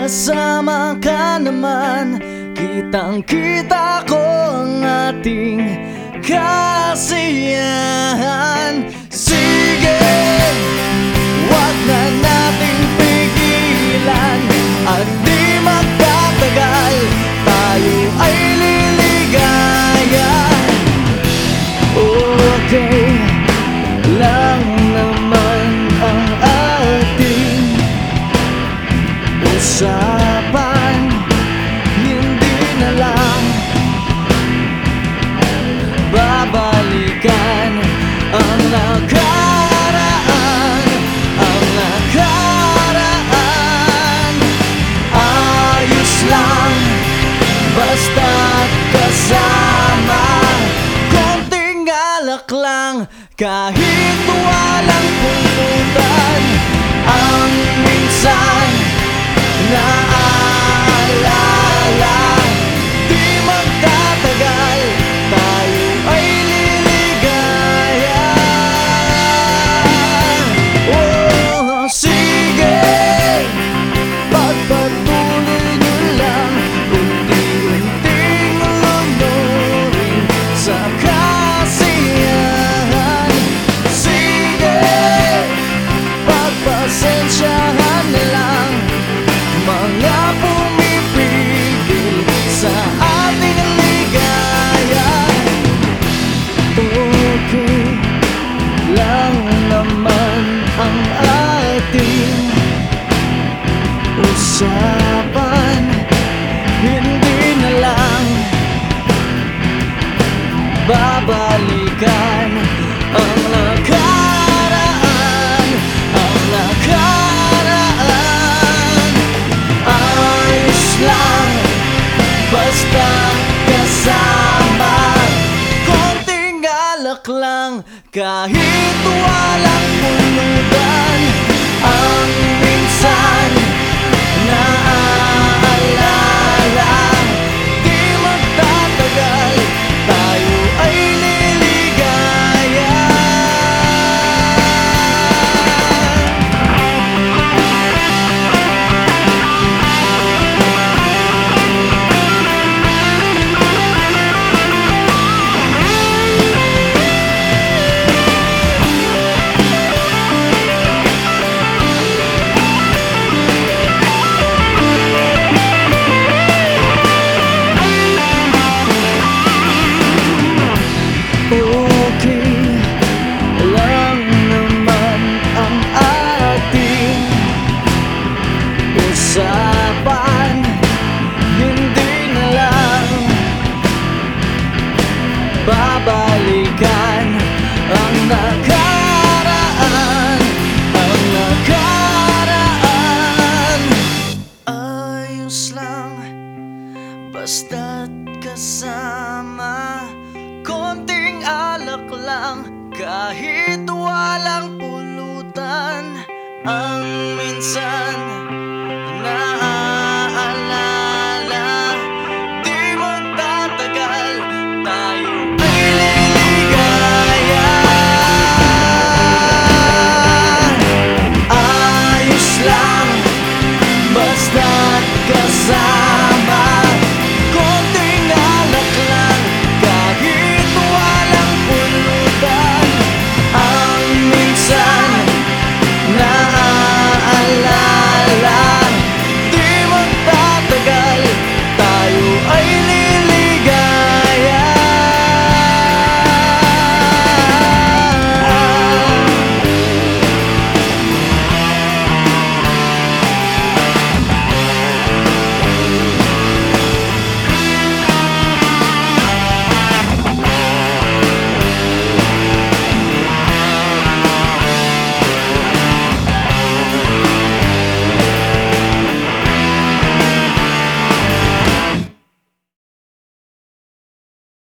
kasama ka naman, kitang-kita ko ang ating kasiyahan. Sige, wag na nating pigilan, at di magtatagal tayo ay liligaya. Okay lang naman ang ating usapan, hindi na lang babalikan ang nakaraan, ang nakaraan. Ayos lang basta't kasama, konting alak lang kahit walang pulutan. Ang minsan naaalala, di magtatagal tayo ay liligaya. Oh, sige, pagpatuloy nyo lang, unti-unting lunurin sa kasiyahan. Sige, pagpasensyahan na lang mga pumipigil sa ating ligaya. Okay lang naman ang ating usapan, hindi na lang babalikan ang nakaraan, ang nakaraan. Ayos lang basta kasama, konting alak lang kahit walang pulutan. Ang minsan naaalala, di magtatagal tayo ay liligaya. Okay lang naman ang ating usapan, hindi na lang babalikan ang nakaraan, ang nakaraan. Ayos lang basta't kasama, konting alak lang kahit walang pulutan. Ang minsan